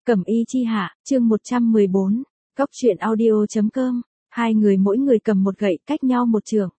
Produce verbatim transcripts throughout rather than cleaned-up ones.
Cẩm y chi hạ, chương một trăm mười bốn, Cóc truyện audio.com, hai người mỗi người cầm một gậy cách nhau một trường.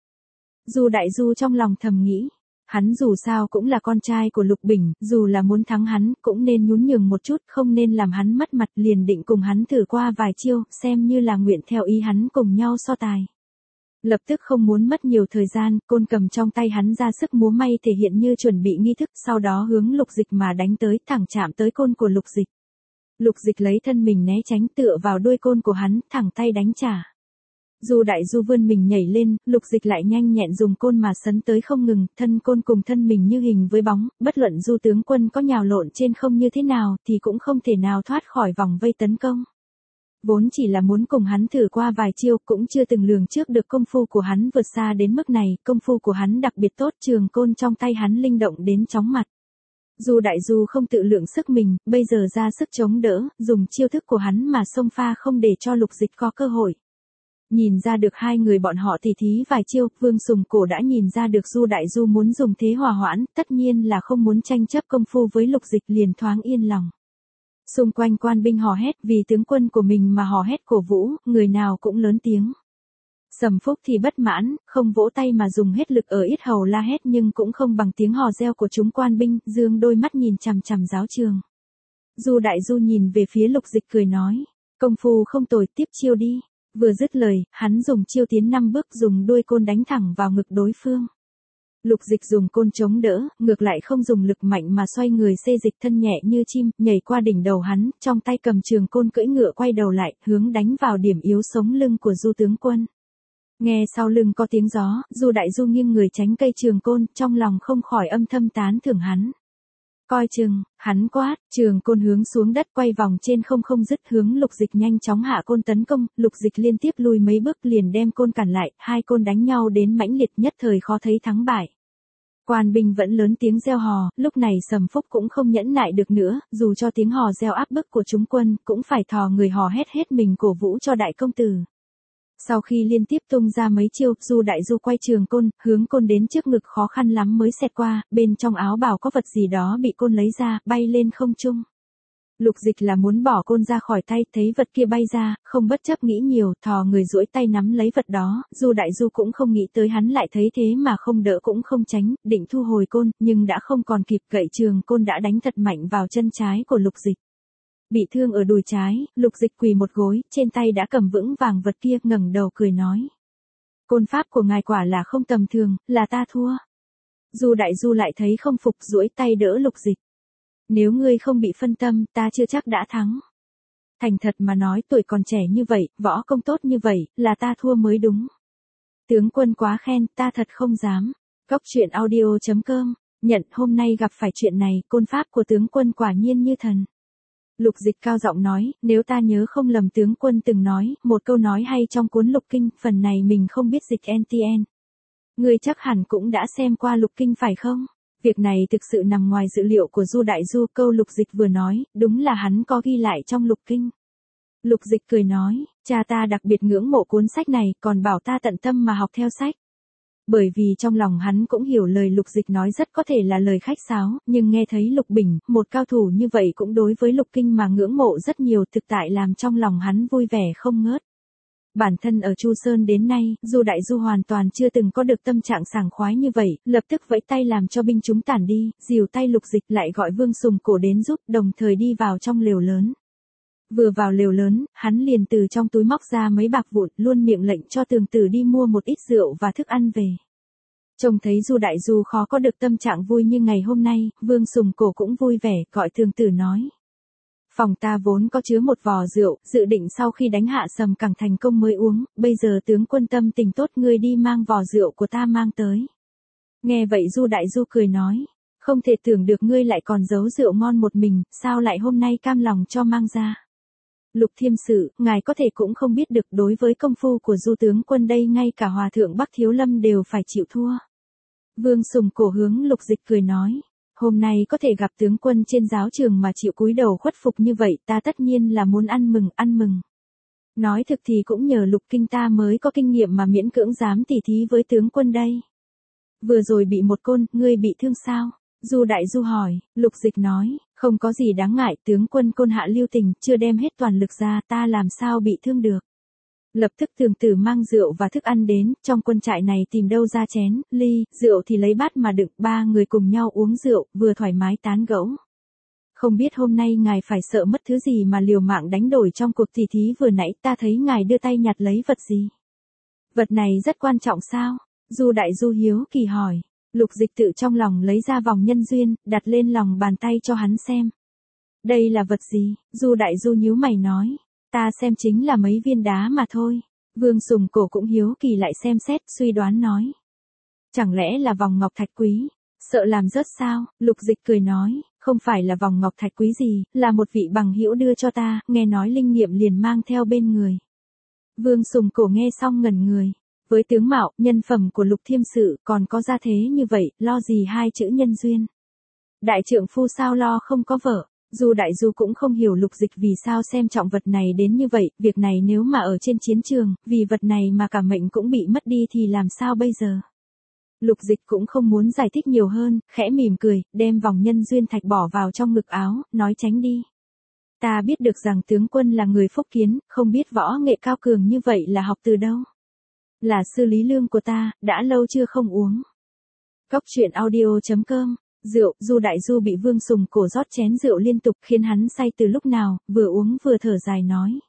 Du Đại Du trong lòng thầm nghĩ, hắn dù sao cũng là con trai của Lục Bình, dù là muốn thắng hắn, cũng nên nhún nhường một chút, không nên làm hắn mất mặt, liền định cùng hắn thử qua vài chiêu, xem như là nguyện theo ý hắn cùng nhau so tài. Lập tức không muốn mất nhiều thời gian, côn cầm trong tay hắn ra sức múa may thể hiện như chuẩn bị nghi thức, sau đó hướng Lục Dịch mà đánh tới, thẳng chạm tới côn của Lục Dịch. Lục Dịch lấy thân mình né tránh, tựa vào đuôi côn của hắn, thẳng tay đánh trả. Du Đại Du vươn mình nhảy lên, Lục Dịch lại nhanh nhẹn dùng côn mà sấn tới không ngừng, thân côn cùng thân mình như hình với bóng, bất luận Du tướng quân có nhào lộn trên không như thế nào thì cũng không thể nào thoát khỏi vòng vây tấn công. Vốn chỉ là muốn cùng hắn thử qua vài chiêu, cũng chưa từng lường trước được công phu của hắn vượt xa đến mức này, công phu của hắn đặc biệt tốt, trường côn trong tay hắn linh động đến chóng mặt. Du Đại Du không tự lượng sức mình, bây giờ ra sức chống đỡ, dùng chiêu thức của hắn mà xông pha không để cho Lục Dịch có cơ hội. Nhìn ra được hai người bọn họ tỉ thí vài chiêu, Vương Sùng Cổ đã nhìn ra được Du Đại Du muốn dùng thế hòa hoãn, tất nhiên là không muốn tranh chấp công phu với Lục Dịch, liền thoáng yên lòng. Xung quanh quan binh hò hét, vì tướng quân của mình mà hò hét cổ vũ, người nào cũng lớn tiếng. Sầm Phúc thì bất mãn, không vỗ tay mà dùng hết lực ở yết hầu la hét, nhưng cũng không bằng tiếng hò reo của chúng quan binh, dương đôi mắt nhìn chằm chằm giáo trường. Du Đại Du nhìn về phía Lục Dịch cười nói, công phu không tồi, tiếp chiêu đi. Vừa dứt lời, hắn dùng chiêu tiến năm bước, dùng đuôi côn đánh thẳng vào ngực đối phương. Lục Dịch dùng côn chống đỡ, ngược lại không dùng lực mạnh mà xoay người xê dịch thân nhẹ như chim, nhảy qua đỉnh đầu hắn, trong tay cầm trường côn cưỡi ngựa quay đầu lại, hướng đánh vào điểm yếu sống lưng của Du tướng quân. Nghe sau lưng có tiếng gió, Du Đại Du nghiêng người tránh cây trường côn, trong lòng không khỏi âm thầm tán thưởng hắn. Coi chừng, hắn quát, trường côn hướng xuống đất quay vòng trên không không dứt, hướng Lục Dịch nhanh chóng hạ côn tấn công, Lục Dịch liên tiếp lùi mấy bước liền đem côn cản lại, hai côn đánh nhau đến mãnh liệt, nhất thời khó thấy thắng bại. Quan binh vẫn lớn tiếng reo hò, lúc này Sầm Phúc cũng không nhẫn nại được nữa, dù cho tiếng hò reo áp bức của chúng quân, cũng phải thò người hò hét hết mình cổ vũ cho đại công tử. Sau khi liên tiếp tung ra mấy chiêu, Du Đại Du quay trường côn, hướng côn đến trước ngực khó khăn lắm mới xẹt qua, bên trong áo bào có vật gì đó bị côn lấy ra, bay lên không trung. Lục Dịch là muốn bỏ côn ra khỏi tay, thấy vật kia bay ra, không bất chấp nghĩ nhiều, thò người duỗi tay nắm lấy vật đó, Du Đại Du cũng không nghĩ tới hắn lại thấy thế mà không đỡ cũng không tránh, định thu hồi côn, nhưng đã không còn kịp, gậy trường côn đã đánh thật mạnh vào chân trái của Lục Dịch. Bị thương ở đùi trái, Lục Dịch quỳ một gối, trên tay đã cầm vững vàng vật kia, ngẩng đầu cười nói. Côn pháp của ngài quả là không tầm thường, là ta thua. Du Đại Du lại thấy không phục, duỗi tay đỡ Lục Dịch. Nếu ngươi không bị phân tâm, ta chưa chắc đã thắng. Thành thật mà nói, tuổi còn trẻ như vậy, võ công tốt như vậy, là ta thua mới đúng. Tướng quân quá khen, ta thật không dám. Cóc truyện audio.com, nhận hôm nay gặp phải chuyện này, côn pháp của tướng quân quả nhiên như thần. Lục Dịch cao giọng nói, nếu ta nhớ không lầm tướng quân từng nói, một câu nói hay trong cuốn Lục Kinh, phần này mình không biết dịch en tê en. Ngươi chắc hẳn cũng đã xem qua Lục Kinh phải không? Việc này thực sự nằm ngoài dự liệu của Du Đại Du, câu Lục Dịch vừa nói, đúng là hắn có ghi lại trong Lục Kinh. Lục Dịch cười nói, cha ta đặc biệt ngưỡng mộ cuốn sách này, còn bảo ta tận tâm mà học theo sách. Bởi vì trong lòng hắn cũng hiểu lời Lục Dịch nói rất có thể là lời khách sáo, nhưng nghe thấy Lục Bình, một cao thủ như vậy cũng đối với Lục Kinh mà ngưỡng mộ rất nhiều, thực tại làm trong lòng hắn vui vẻ không ngớt. Bản thân ở Chu Sơn đến nay, Du Đại Du hoàn toàn chưa từng có được tâm trạng sảng khoái như vậy, lập tức vẫy tay làm cho binh chúng tản đi, dìu tay Lục Dịch lại gọi Vương Sùng Cổ đến giúp, đồng thời đi vào trong lều lớn. Vừa vào lều lớn, hắn liền từ trong túi móc ra mấy bạc vụn, luôn miệng lệnh cho Tường Tử đi mua một ít rượu và thức ăn về. Trông thấy Du Đại Du khó có được tâm trạng vui như ngày hôm nay, Vương Sùng Cổ cũng vui vẻ, gọi Tường Tử nói. Phòng ta vốn có chứa một vò rượu, dự định sau khi đánh hạ Sầm Cẳng thành công mới uống, bây giờ tướng quân tâm tình tốt, ngươi đi mang vò rượu của ta mang tới. Nghe vậy Du Đại Du cười nói, không thể tưởng được ngươi lại còn giấu rượu ngon một mình, sao lại hôm nay cam lòng cho mang ra. Lục Thiêm Sự, ngài có thể cũng không biết được, đối với công phu của Du tướng quân đây ngay cả Hòa thượng Bắc Thiếu Lâm đều phải chịu thua. Vương Sùng Cổ hướng Lục Dịch cười nói, hôm nay có thể gặp tướng quân trên giáo trường mà chịu cúi đầu khuất phục như vậy, ta tất nhiên là muốn ăn mừng, ăn mừng. Nói thực thì cũng nhờ Lục Kinh ta mới có kinh nghiệm mà miễn cưỡng dám tỉ thí với tướng quân đây. Vừa rồi bị một côn, ngươi bị thương sao? Du Đại Du hỏi, Lục Dịch nói, Không có gì đáng ngại, tướng quân Côn Hạ lưu tình, chưa đem hết toàn lực ra, ta làm sao bị thương được. Lập tức Thường Tử mang rượu và thức ăn đến, trong quân trại này tìm đâu ra chén, ly, rượu thì lấy bát mà đựng, ba người cùng nhau uống rượu, vừa thoải mái tán gẫu. Không biết hôm nay ngài phải sợ mất thứ gì mà liều mạng đánh đổi trong cuộc tỉ thí vừa nãy, ta thấy ngài đưa tay nhặt lấy vật gì. Vật này rất quan trọng sao? Du Đại Du hiếu kỳ hỏi. Lục Dịch tự trong lòng lấy ra vòng nhân duyên, đặt lên lòng bàn tay cho hắn xem. Đây là vật gì? Du Đại Du nhíu mày nói. Ta xem chính là mấy viên đá mà thôi. Vương Sùng Cổ cũng hiếu kỳ lại xem xét, suy đoán nói. Chẳng lẽ là vòng ngọc thạch quý? Sợ làm rớt sao? Lục Dịch cười nói, không phải là vòng ngọc thạch quý gì, là một vị bằng hữu đưa cho ta, nghe nói linh nghiệm liền mang theo bên người. Vương Sùng Cổ nghe xong ngẩn người. Với tướng mạo, nhân phẩm của Lục Thiêm Sự còn có gia thế như vậy, lo gì hai chữ nhân duyên. Đại trượng phu sao lo không có vợ. Dù Đại Du cũng không hiểu Lục Dịch vì sao xem trọng vật này đến như vậy, việc này nếu mà ở trên chiến trường, vì vật này mà cả mệnh cũng bị mất đi thì làm sao bây giờ. Lục Dịch cũng không muốn giải thích nhiều hơn, khẽ mỉm cười, đem vòng nhân duyên thạch bỏ vào trong ngực áo, nói tránh đi. Ta biết được rằng tướng quân là người Phúc Kiến, không biết võ nghệ cao cường như vậy là học từ đâu. Là sư Lý Lương của ta, đã lâu chưa không uống. Cóc truyện audio chấm com. Rượu, Du Đại Du bị Vương Sùng Cổ rót chén rượu liên tục khiến hắn say từ lúc nào, vừa uống vừa thở dài nói.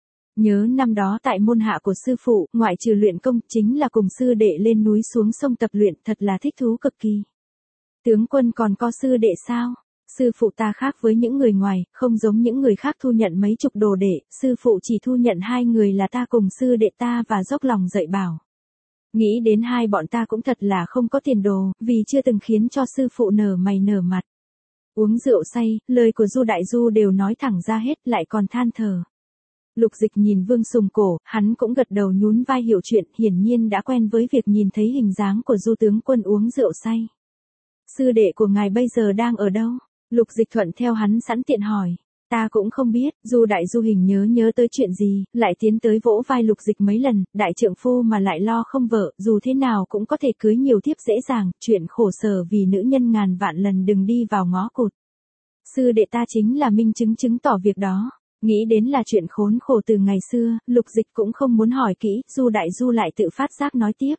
Nhớ năm đó tại môn hạ của sư phụ, ngoại trừ luyện công, chính là cùng sư đệ lên núi xuống sông tập luyện, thật là thích thú cực kỳ. Tướng quân còn có sư đệ sao? Sư phụ ta khác với những người ngoài, không giống những người khác thu nhận mấy chục đồ đệ, sư phụ chỉ thu nhận hai người là ta cùng sư đệ ta và dốc lòng dạy bảo. Nghĩ đến hai bọn ta cũng thật là không có tiền đồ, vì chưa từng khiến cho sư phụ nở mày nở mặt. Uống rượu say, lời của Du Đại Du đều nói thẳng ra hết, lại còn than thở. Lục Dịch nhìn Vương Sùng Cổ, hắn cũng gật đầu nhún vai hiểu chuyện, hiển nhiên đã quen với việc nhìn thấy hình dáng của Du tướng quân uống rượu say. Sư đệ của ngài bây giờ đang ở đâu? Lục Dịch thuận theo hắn sẵn tiện hỏi. Ta cũng không biết, Du Đại Du hình nhớ nhớ tới chuyện gì, lại tiến tới vỗ vai Lục Dịch mấy lần, đại trượng phu mà lại lo không vợ, dù thế nào cũng có thể cưới nhiều thiếp dễ dàng, chuyện khổ sở vì nữ nhân ngàn vạn lần đừng đi vào ngõ cụt. Sư đệ ta chính là minh chứng chứng tỏ việc đó. Nghĩ đến là chuyện khốn khổ từ ngày xưa, Lục Dịch cũng không muốn hỏi kỹ, Du Đại Du lại tự phát giác nói tiếp.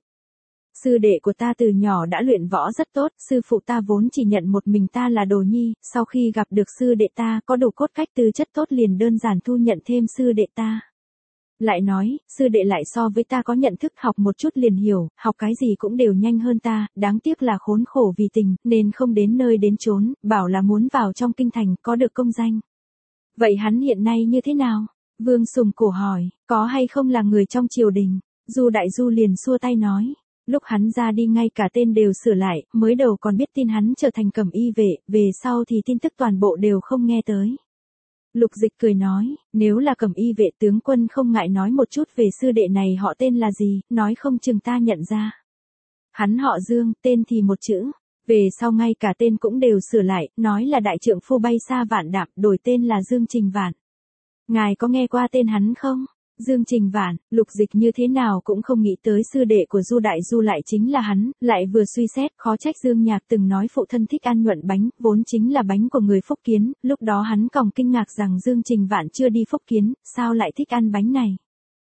Sư đệ của ta từ nhỏ đã luyện võ rất tốt, sư phụ ta vốn chỉ nhận một mình ta là đồ nhi, sau khi gặp được sư đệ ta có đủ cốt cách tư chất tốt liền đơn giản thu nhận thêm sư đệ ta. Lại nói, sư đệ lại so với ta có nhận thức học một chút liền hiểu, học cái gì cũng đều nhanh hơn ta, đáng tiếc là khốn khổ vì tình, nên không đến nơi đến chốn, bảo là muốn vào trong kinh thành, có được công danh. Vậy hắn hiện nay như thế nào? Vương Sùng Cổ hỏi, có hay không là người trong triều đình? Du Đại Du liền xua tay nói. Lúc hắn ra đi ngay cả tên đều sửa lại, mới đầu còn biết tin hắn trở thành cẩm y vệ, về sau thì tin tức toàn bộ đều không nghe tới. Lục Dịch cười nói, nếu là cẩm y vệ tướng quân không ngại nói một chút về sư đệ này họ tên là gì, nói không chừng ta nhận ra. Hắn họ Dương, tên thì một chữ, về sau ngay cả tên cũng đều sửa lại, nói là đại trượng phu bay xa vạn đạp, đổi tên là Dương Trình Vạn. Ngài có nghe qua tên hắn không? Dương Trình Vạn, Lục Dịch như thế nào cũng không nghĩ tới sư đệ của Du Đại Du lại chính là hắn, lại vừa suy xét, khó trách Dương Nhạc từng nói phụ thân thích ăn nhuận bánh, vốn chính là bánh của người Phúc Kiến, lúc đó hắn còn kinh ngạc rằng Dương Trình Vạn chưa đi Phúc Kiến, sao lại thích ăn bánh này.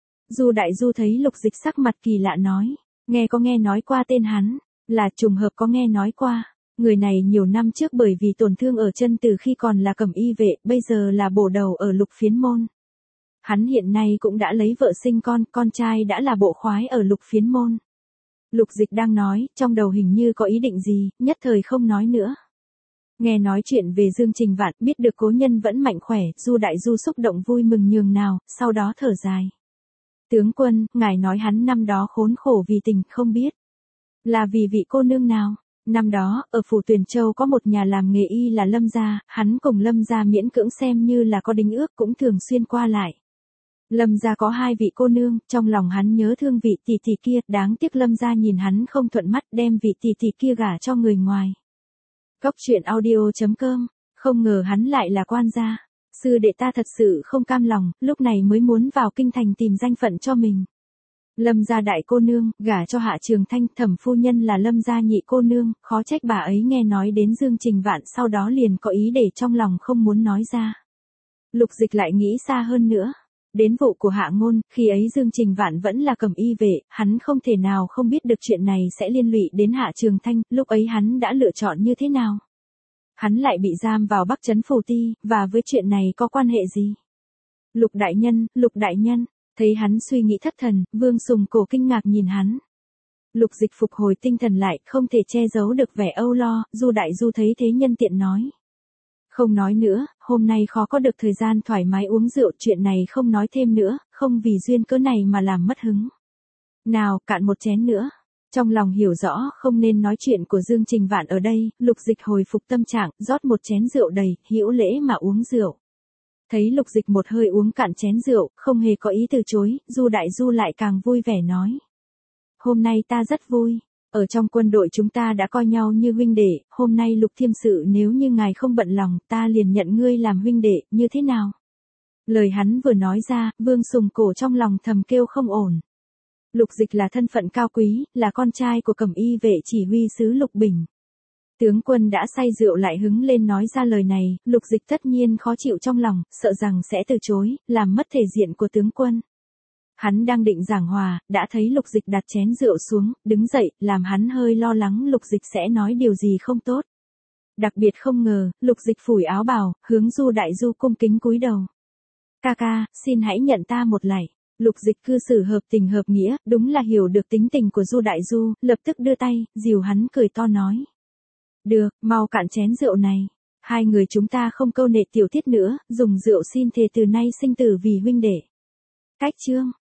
Du Đại Du thấy Lục Dịch sắc mặt kỳ lạ nói, nghe có nghe nói qua tên hắn, là trùng hợp có nghe nói qua. Người này nhiều năm trước bởi vì tổn thương ở chân từ khi còn là cẩm y vệ, bây giờ là bổ đầu ở Lục Phiến Môn. Hắn hiện nay cũng đã lấy vợ sinh con, con trai đã là bộ khoái ở Lục Phiến Môn. Lục Dịch đang nói, trong đầu hình như có ý định gì, nhất thời không nói nữa. Nghe nói chuyện về Dương Trình Vạn, biết được cố nhân vẫn mạnh khỏe, Du Đại Du xúc động vui mừng nhường nào, sau đó thở dài. Tướng quân, ngài nói hắn năm đó khốn khổ vì tình, không biết. Là vì vị cô nương nào? Năm đó, ở phủ Tuyền Châu có một nhà làm nghề y là Lâm gia, hắn cùng Lâm gia miễn cưỡng xem như là có đính ước cũng thường xuyên qua lại. Lâm gia có hai vị cô nương, trong lòng hắn nhớ thương vị tỷ tỷ kia, đáng tiếc Lâm gia nhìn hắn không thuận mắt đem vị tỷ tỷ kia gả cho người ngoài. Cóc truyện audio chấm com, không ngờ hắn lại là quan gia. Sư đệ ta thật sự không cam lòng, lúc này mới muốn vào kinh thành tìm danh phận cho mình. Lâm gia đại cô nương, gả cho Hạ Trường Thanh, Thẩm phu nhân là Lâm gia nhị cô nương, khó trách bà ấy nghe nói đến Dương Trình Vạn sau đó liền có ý để trong lòng không muốn nói ra. Lục Dịch lại nghĩ xa hơn nữa. Đến vụ của Hạ Ngôn, khi ấy Dương Trình Vạn vẫn là cầm y vệ, hắn không thể nào không biết được chuyện này sẽ liên lụy đến Hạ Trường Thanh, lúc ấy hắn đã lựa chọn như thế nào. Hắn lại bị giam vào Bắc Trấn Phủ Ti, và với chuyện này có quan hệ gì? Lục đại nhân, Lục đại nhân, thấy hắn suy nghĩ thất thần, Vương Sùng Cổ kinh ngạc nhìn hắn. Lục Dịch phục hồi tinh thần lại, không thể che giấu được vẻ âu lo, Du đại du thấy thế nhân tiện nói. Không nói nữa, hôm nay khó có được thời gian thoải mái uống rượu, chuyện này không nói thêm nữa, không vì duyên cớ này mà làm mất hứng. Nào, cạn một chén nữa. Trong lòng hiểu rõ không nên nói chuyện của Dương Trình Vạn ở đây, Lục Dịch hồi phục tâm trạng, rót một chén rượu đầy, hữu lễ mà uống rượu. Thấy Lục Dịch một hơi uống cạn chén rượu, không hề có ý từ chối, Du đại du lại càng vui vẻ nói. Hôm nay ta rất vui. Ở trong quân đội chúng ta đã coi nhau như huynh đệ, hôm nay Lục Thiêm sự nếu như ngài không bận lòng, ta liền nhận ngươi làm huynh đệ, như thế nào? Lời hắn vừa nói ra, Vương Sùng Cổ trong lòng thầm kêu không ổn. Lục Dịch là thân phận cao quý, là con trai của Cẩm y vệ chỉ huy sứ Lục Bình. Tướng quân đã say rượu lại hứng lên nói ra lời này, Lục Dịch tất nhiên khó chịu trong lòng, sợ rằng sẽ từ chối, làm mất thể diện của tướng quân. Hắn đang định giảng hòa, đã thấy Lục Dịch đặt chén rượu xuống, đứng dậy, làm hắn hơi lo lắng Lục Dịch sẽ nói điều gì không tốt. Đặc biệt không ngờ, Lục Dịch phủi áo bào, hướng Du đại du cung kính cúi đầu. Ca ca, xin hãy nhận ta một lạy. Lục Dịch cư xử hợp tình hợp nghĩa, đúng là hiểu được tính tình của Du đại du, lập tức đưa tay, dìu hắn cười to nói. Được, mau cạn chén rượu này. Hai người chúng ta không câu nệ tiểu tiết nữa, dùng rượu xin thề từ nay sinh tử vì huynh đệ. Cách chương.